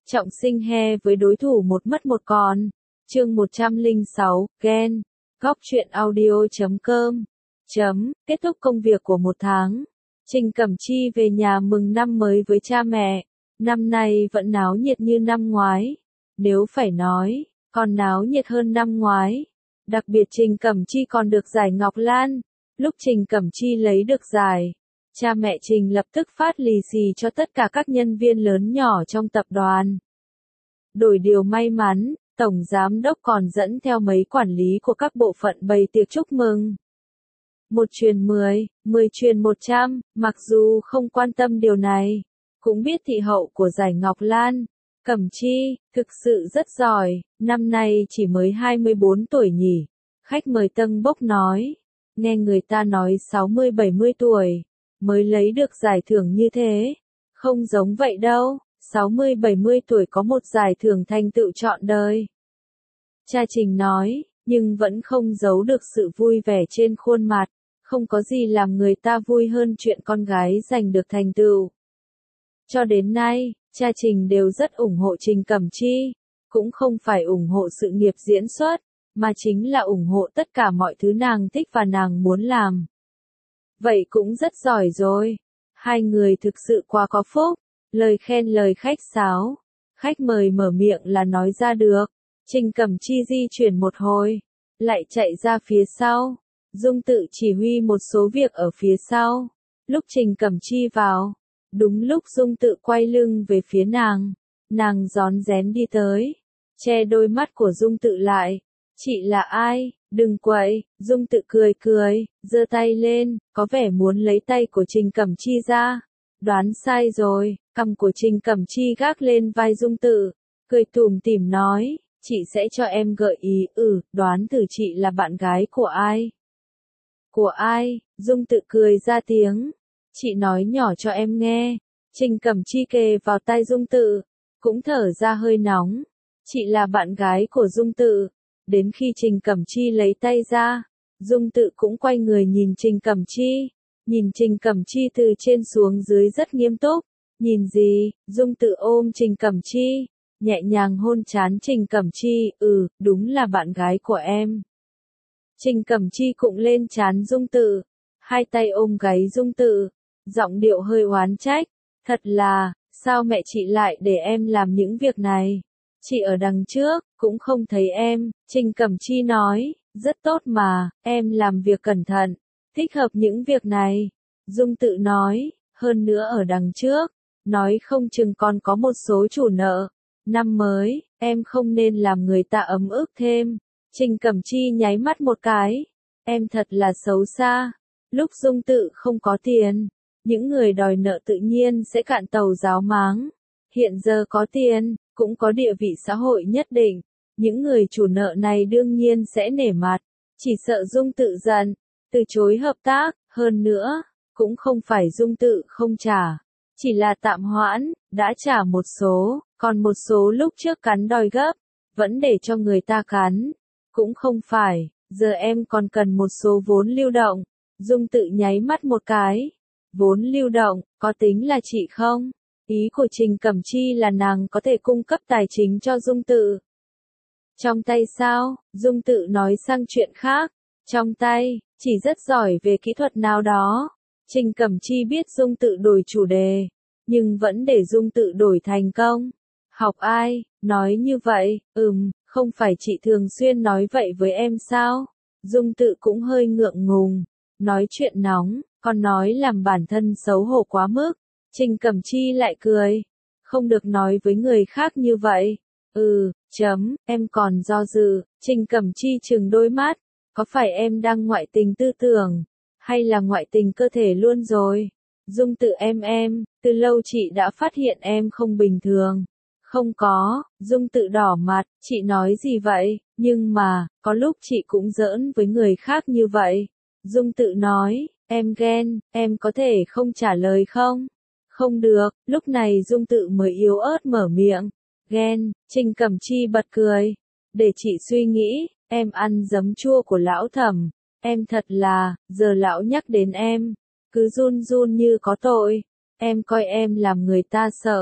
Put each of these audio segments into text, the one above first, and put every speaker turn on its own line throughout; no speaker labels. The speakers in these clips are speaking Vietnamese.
Trọng sinh he với đối thủ một mất một còn. Chương 106, ghen. Góc truyện audio.com. Kết thúc công việc của một tháng. Trình Cẩm Chi về nhà mừng năm mới với cha mẹ. Năm nay vẫn náo nhiệt như năm ngoái. Nếu phải nói, còn náo nhiệt hơn năm ngoái. Đặc biệt Trình Cẩm Chi còn được giải Ngọc Lan. Lúc Trình Cẩm Chi lấy được giải, cha mẹ Trình lập tức phát lì xì cho tất cả các nhân viên lớn nhỏ trong tập đoàn. Đổi điều may mắn, Tổng Giám đốc còn dẫn theo mấy quản lý của các bộ phận bày tiệc chúc mừng. 1 truyền 10, 10 truyền 100, mặc dù không quan tâm điều này, cũng biết thị hậu của giải Ngọc Lan, Cẩm Chi, thực sự rất giỏi, năm nay chỉ mới 24 tuổi nhỉ. Khách mời Tân Bốc nói, nghe người ta nói 60-70 tuổi, mới lấy được giải thưởng như thế. Không giống vậy đâu, 60-70 tuổi có một giải thưởng thành tựu trọn đời. Cha Trình nói, nhưng vẫn không giấu được sự vui vẻ trên khuôn mặt, không có gì làm người ta vui hơn chuyện con gái giành được thành tựu. Cho đến nay, cha Trình đều rất ủng hộ Trình Cẩm Chi, cũng không phải ủng hộ sự nghiệp diễn xuất, mà chính là ủng hộ tất cả mọi thứ nàng thích và nàng muốn làm. Vậy cũng rất giỏi rồi. Hai người thực sự quá có phúc. Lời khen lời khách sáo. Khách mời mở miệng là nói ra được. Trình Cẩm Chi di chuyển một hồi, lại chạy ra phía sau. Dung Tự chỉ huy một số việc ở phía sau. Lúc Trình Cẩm Chi vào, đúng lúc Dung Tự quay lưng về phía nàng rón rén đi tới, che đôi mắt của Dung Tự lại. Chị là ai? Đừng quậy. Dung Tự cười cười, giơ tay lên, có vẻ muốn lấy tay của Trình Cẩm Chi ra. Đoán sai rồi. Cằm của Trình Cẩm Chi gác lên vai Dung Tự, cười tủm tỉm nói, chị sẽ cho em gợi ý. Đoán thử chị là bạn gái của ai? Của ai? Dung Tự cười ra tiếng. Chị nói nhỏ cho em nghe. Trình Cẩm Chi kề vào tai Dung Tự, cũng thở ra hơi nóng. Chị là bạn gái của Dung Tự. Đến khi Trình Cẩm Chi lấy tay ra, Dung Tự cũng quay người nhìn Trình Cẩm Chi. Nhìn Trình Cẩm Chi từ trên xuống dưới rất nghiêm túc. Nhìn gì? Dung Tự ôm Trình Cẩm Chi, nhẹ nhàng hôn trán Trình Cẩm Chi. Đúng là bạn gái của em. Trình Cẩm Chi cụng lên trán Dung Tự, hai tay ôm gáy Dung Tự, giọng điệu hơi oán trách. Thật là, sao mẹ chị lại để em làm những việc này? Chị ở đằng trước, cũng không thấy em. Trình Cẩm Chi nói, rất tốt mà, em làm việc cẩn thận, thích hợp những việc này. Dung Tự nói, hơn nữa ở đằng trước, nói không chừng còn có một số chủ nợ. Năm mới, em không nên làm người ta ấm ức thêm. Trình Cẩm Chi nháy mắt một cái. Em thật là xấu xa. Lúc Dung Tự không có tiền, những người đòi nợ tự nhiên sẽ cạn tàu ráo máng. Hiện giờ có tiền, cũng có địa vị xã hội nhất định. Những người chủ nợ này đương nhiên sẽ nể mặt. Chỉ sợ Dung Tự giận, từ chối hợp tác. Hơn nữa, cũng không phải Dung Tự không trả, chỉ là tạm hoãn, đã trả một số, còn một số lúc trước cắn đòi gấp, vẫn để cho người ta cắn. Cũng không phải, giờ em còn cần một số vốn lưu động. Dung Tự nháy mắt một cái. Vốn lưu động, có tính là chị không? Ý của Trình Cẩm Chi là nàng có thể cung cấp tài chính cho Dung Tự. Trong tay sao? Dung Tự nói sang chuyện khác. Trong tay, chỉ rất giỏi về kỹ thuật nào đó. Trình Cẩm Chi biết Dung Tự đổi chủ đề, nhưng vẫn để Dung Tự đổi thành công. Học ai? Nói như vậy, không phải chị thường xuyên nói vậy với em sao? Dung Tự cũng hơi ngượng ngùng. Nói chuyện nóng, còn nói làm bản thân xấu hổ quá mức. Trình Cẩm Chi lại cười. Không được nói với người khác như vậy. Em còn do dự. Trình Cẩm Chi trừng đôi mắt. Có phải em đang ngoại tình tư tưởng, hay là ngoại tình cơ thể luôn rồi? Dung Tự em, từ lâu chị đã phát hiện em không bình thường. Không có. Dung Tự đỏ mặt, chị nói gì vậy? Nhưng mà, có lúc chị cũng giỡn với người khác như vậy. Dung Tự nói, em ghen, em có thể không trả lời không? Không được. Lúc này Dung Tự mới yếu ớt mở miệng. Ghen. Trình Cẩm Chi bật cười. Để chị suy nghĩ. Em ăn giấm chua của lão Thẩm. Em thật là, giờ lão nhắc đến em, cứ run run như có tội. Em coi em làm người ta sợ.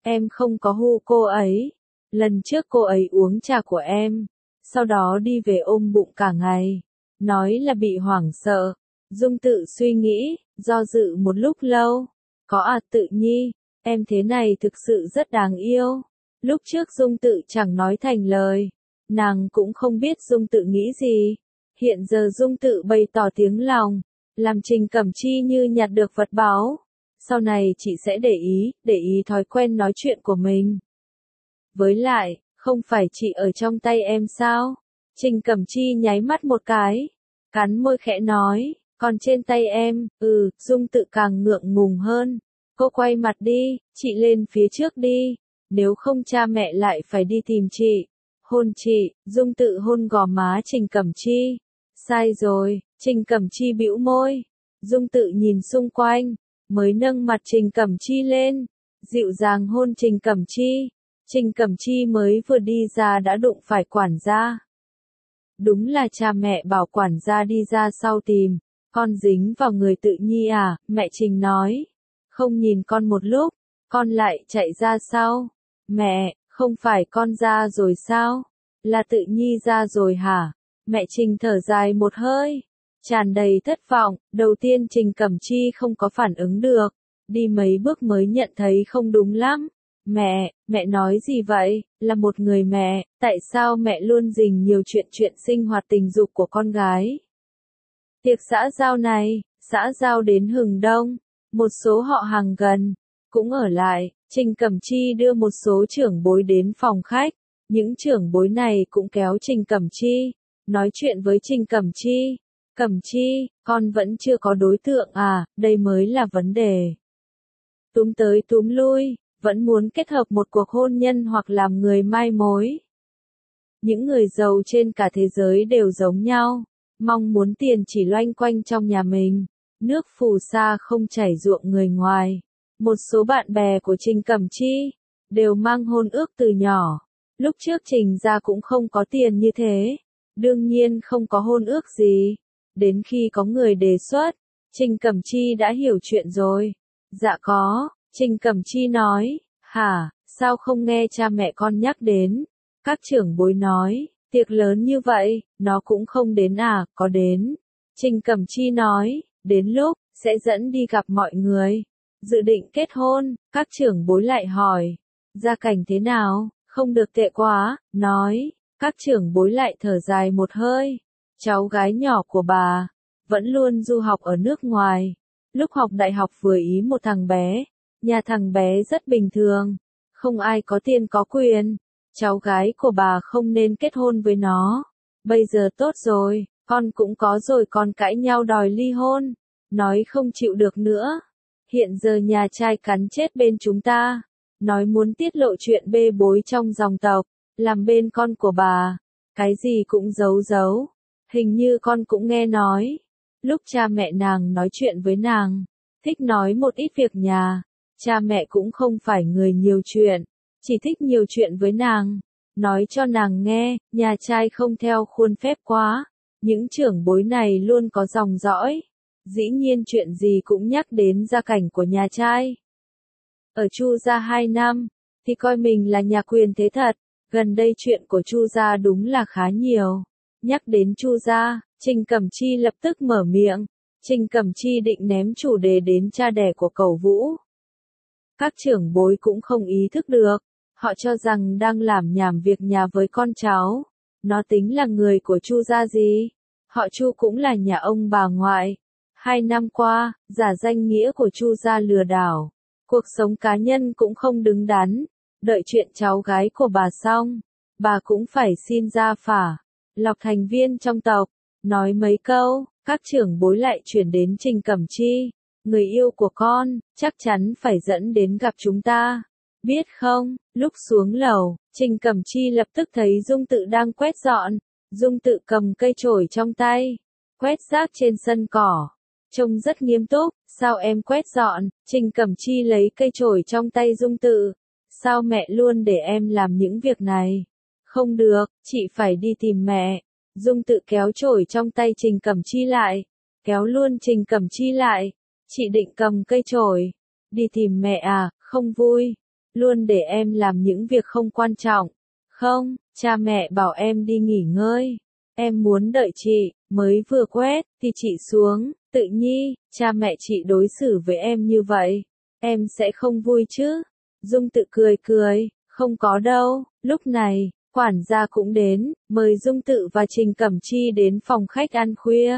Em không có hu cô ấy. Lần trước cô ấy uống trà của em, sau đó đi về ôm bụng cả ngày, nói là bị hoảng sợ. Dung Tự suy nghĩ, do dự một lúc lâu. Có à Tự Nhi, em thế này thực sự rất đáng yêu. Lúc trước Dung Tự chẳng nói thành lời, nàng cũng không biết Dung Tự nghĩ gì. Hiện giờ Dung Tự bày tỏ tiếng lòng, làm Trình Cẩm Chi như nhặt được vật báu. Sau này chị sẽ để ý thói quen nói chuyện của mình. Với lại, không phải chị ở trong tay em sao? Trình Cẩm Chi nháy mắt một cái, cắn môi khẽ nói, còn trên tay em, Dung Tự càng ngượng ngùng hơn. Cô quay mặt đi, chị lên phía trước đi, nếu không cha mẹ lại phải đi tìm chị. Hôn chị, Dung Tự hôn gò má Trình Cẩm Chi. Sai rồi, Trình Cẩm Chi bĩu môi. Dung Tự nhìn xung quanh, mới nâng mặt Trình Cẩm Chi lên, dịu dàng hôn Trình Cẩm Chi. Trình Cẩm Chi mới vừa đi ra đã đụng phải quản gia. Đúng là cha mẹ bảo quản gia đi ra sau tìm, con dính vào người Tự Nhi à, mẹ Trình nói. Không nhìn con một lúc, con lại chạy ra sau. Mẹ, không phải con ra rồi sao? Là Tự Nhi ra rồi hả? Mẹ Trình thở dài một hơi, tràn đầy thất vọng. Đầu tiên Trình Cẩm Chi không có phản ứng được, đi mấy bước mới nhận thấy không đúng lắm. Mẹ nói gì vậy? Là một người mẹ, tại sao mẹ luôn rình nhiều chuyện sinh hoạt tình dục của con gái? Tiệc xã giao này, xã giao đến hừng đông, một số họ hàng gần cũng ở lại. Trình Cẩm Chi đưa một số trưởng bối đến phòng khách, những trưởng bối này cũng kéo Trình Cẩm Chi, nói chuyện với Trình Cẩm Chi. Cẩm Chi, con vẫn chưa có đối tượng à, đây mới là vấn đề. Túm tới túm lui, vẫn muốn kết hợp một cuộc hôn nhân hoặc làm người mai mối. Những người giàu trên cả thế giới đều giống nhau, mong muốn tiền chỉ loanh quanh trong nhà mình, nước phù sa không chảy ruộng người ngoài. Một số bạn bè của Trình Cẩm Chi đều mang hôn ước từ nhỏ. Lúc trước Trình gia cũng không có tiền như thế, đương nhiên không có hôn ước gì. Đến khi có người đề xuất, Trình Cẩm Chi đã hiểu chuyện rồi. Dạ có, Trình Cẩm Chi nói. Hả, sao không nghe cha mẹ con nhắc đến? Các trưởng bối nói, tiệc lớn như vậy, nó cũng không đến à, có đến. Trình Cẩm Chi nói, đến lúc, sẽ dẫn đi gặp mọi người. Dự định kết hôn, các trưởng bối lại hỏi, gia cảnh thế nào, không được tệ quá, nói. Các trưởng bối lại thở dài một hơi. Cháu gái nhỏ của bà, vẫn luôn du học ở nước ngoài. Lúc học đại học vừa ý một thằng bé. Nhà thằng bé rất bình thường, không ai có tiền có quyền. Cháu gái của bà không nên kết hôn với nó. Bây giờ tốt rồi, con cũng có rồi, con cãi nhau đòi ly hôn, nói không chịu được nữa. Hiện giờ nhà trai cắn chết bên chúng ta, nói muốn tiết lộ chuyện bê bối trong dòng tộc, làm bên con của bà, cái gì cũng giấu giấu. Hình như con cũng nghe nói, lúc cha mẹ nàng nói chuyện với nàng, thích nói một ít việc nhà. Cha mẹ cũng không phải người nhiều chuyện, chỉ thích nhiều chuyện với nàng, nói cho nàng nghe, nhà trai không theo khuôn phép quá. Những trưởng bối này luôn có dòng dõi, dĩ nhiên chuyện gì cũng nhắc đến gia cảnh của nhà trai. Ở Chu gia 2 năm, thì coi mình là nhà quyền thế thật, gần đây chuyện của Chu gia đúng là khá nhiều. Nhắc đến Chu gia, Trình Cẩm Chi lập tức mở miệng. Trình Cẩm Chi định ném chủ đề đến cha đẻ của Cẩu Vũ. Các trưởng bối cũng không ý thức được, họ cho rằng đang làm nhảm việc nhà với con cháu. Nó tính là người của Chu gia gì? Họ Chu cũng là nhà ông bà ngoại. 2 năm qua, giả danh nghĩa của Chu gia lừa đảo. Cuộc sống cá nhân cũng không đứng đắn. Đợi chuyện cháu gái của bà xong, bà cũng phải xin gia phả, lọc thành viên trong tộc. Nói mấy câu, các trưởng bối lại chuyển đến Trình Cẩm Chi. Người yêu của con, chắc chắn phải dẫn đến gặp chúng ta. Biết không, lúc xuống lầu, Trình Cẩm Chi lập tức thấy Dung Tự đang quét dọn. Dung Tự cầm cây chổi trong tay, quét rác trên sân cỏ. Trông rất nghiêm túc, sao em quét dọn? Trình Cẩm Chi lấy cây chổi trong tay Dung Tự. Sao mẹ luôn để em làm những việc này? Không được, chị phải đi tìm mẹ. Dung Tự kéo chổi trong tay Trình Cẩm Chi lại, kéo luôn Trình Cẩm Chi lại. Chị định cầm cây chổi, đi tìm mẹ à, không vui. luôn để em làm những việc không quan trọng. Không, cha mẹ bảo em đi nghỉ ngơi. Em muốn đợi chị, mới vừa quét, thì chị xuống, Tự Nhi, cha mẹ chị đối xử với em như vậy. Em sẽ không vui chứ? Dung Tự cười cười, không có đâu. Lúc này, quản gia cũng đến, mời Dung Tự và Trình Cẩm Chi đến phòng khách ăn khuya.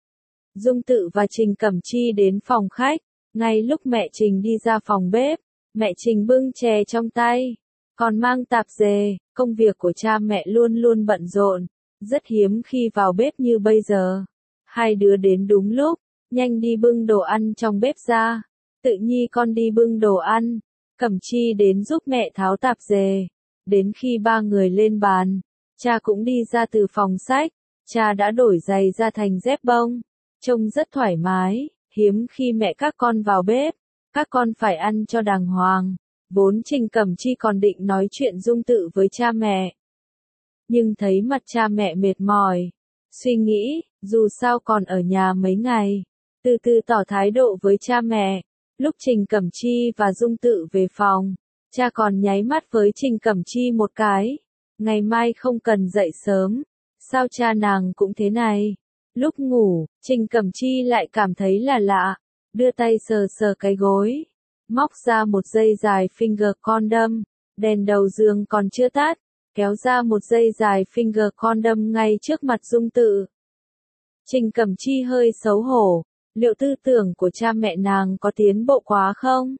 Dung Tự và Trình Cẩm Chi đến phòng khách, ngay lúc mẹ Trình đi ra phòng bếp, mẹ Trình bưng chè trong tay, còn mang tạp dề, công việc của cha mẹ luôn luôn bận rộn, rất hiếm khi vào bếp như bây giờ. Hai đứa đến đúng lúc, nhanh đi bưng đồ ăn trong bếp ra. Tự Nhi con đi bưng đồ ăn, Cẩm Chi đến giúp mẹ tháo tạp dề. Đến khi ba người lên bàn, cha cũng đi ra từ phòng sách, cha đã đổi giày ra thành dép bông, trông rất thoải mái, hiếm khi mẹ các con vào bếp, các con phải ăn cho đàng hoàng. Vốn Trình Cẩm Chi còn định nói chuyện Dung Tự với cha mẹ, nhưng thấy mặt cha mẹ mệt mỏi, suy nghĩ, dù sao còn ở nhà mấy ngày, từ từ tỏ thái độ với cha mẹ. Lúc Trình Cẩm Chi và Dung Tự về phòng, cha còn nháy mắt với Trình Cẩm Chi một cái, ngày mai không cần dậy sớm, sao cha nàng cũng thế này. Lúc ngủ, Trình Cẩm Chi lại cảm thấy là lạ, đưa tay sờ sờ cái gối, móc ra một dây dài finger condom, đèn đầu giường còn chưa tắt, kéo ra một dây dài finger condom ngay trước mặt Dung Tự. Trình Cẩm Chi hơi xấu hổ, liệu tư tưởng của cha mẹ nàng có tiến bộ quá không?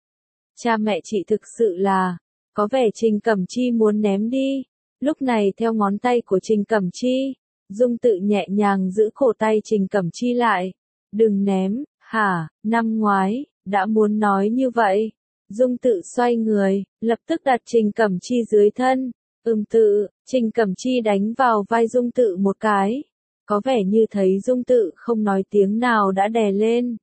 Cha mẹ chị thực sự là, có vẻ Trình Cẩm Chi muốn ném đi. Lúc này theo ngón tay của Trình Cẩm Chi, Dung Tự nhẹ nhàng giữ cổ tay Trình Cẩm Chi lại. Đừng ném, hả, năm ngoái, đã muốn nói như vậy. Dung Tự xoay người, lập tức đặt Trình Cẩm Chi dưới thân. Tự, Trình Cẩm Chi đánh vào vai Dung Tự một cái. Có vẻ như thấy Dung Tự không nói tiếng nào đã đè lên.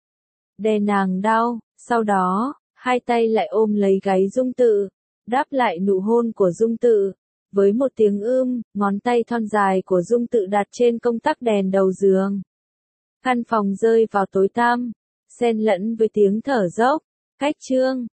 Đè nàng đau, sau đó, hai tay lại ôm lấy gáy Dung Tự, đáp lại nụ hôn của Dung Tự. Với một tiếng ngón tay thon dài của Dung Tự đặt trên công tắc đèn đầu giường. Căn phòng rơi vào tối tăm, xen lẫn với tiếng thở dốc. Cách chương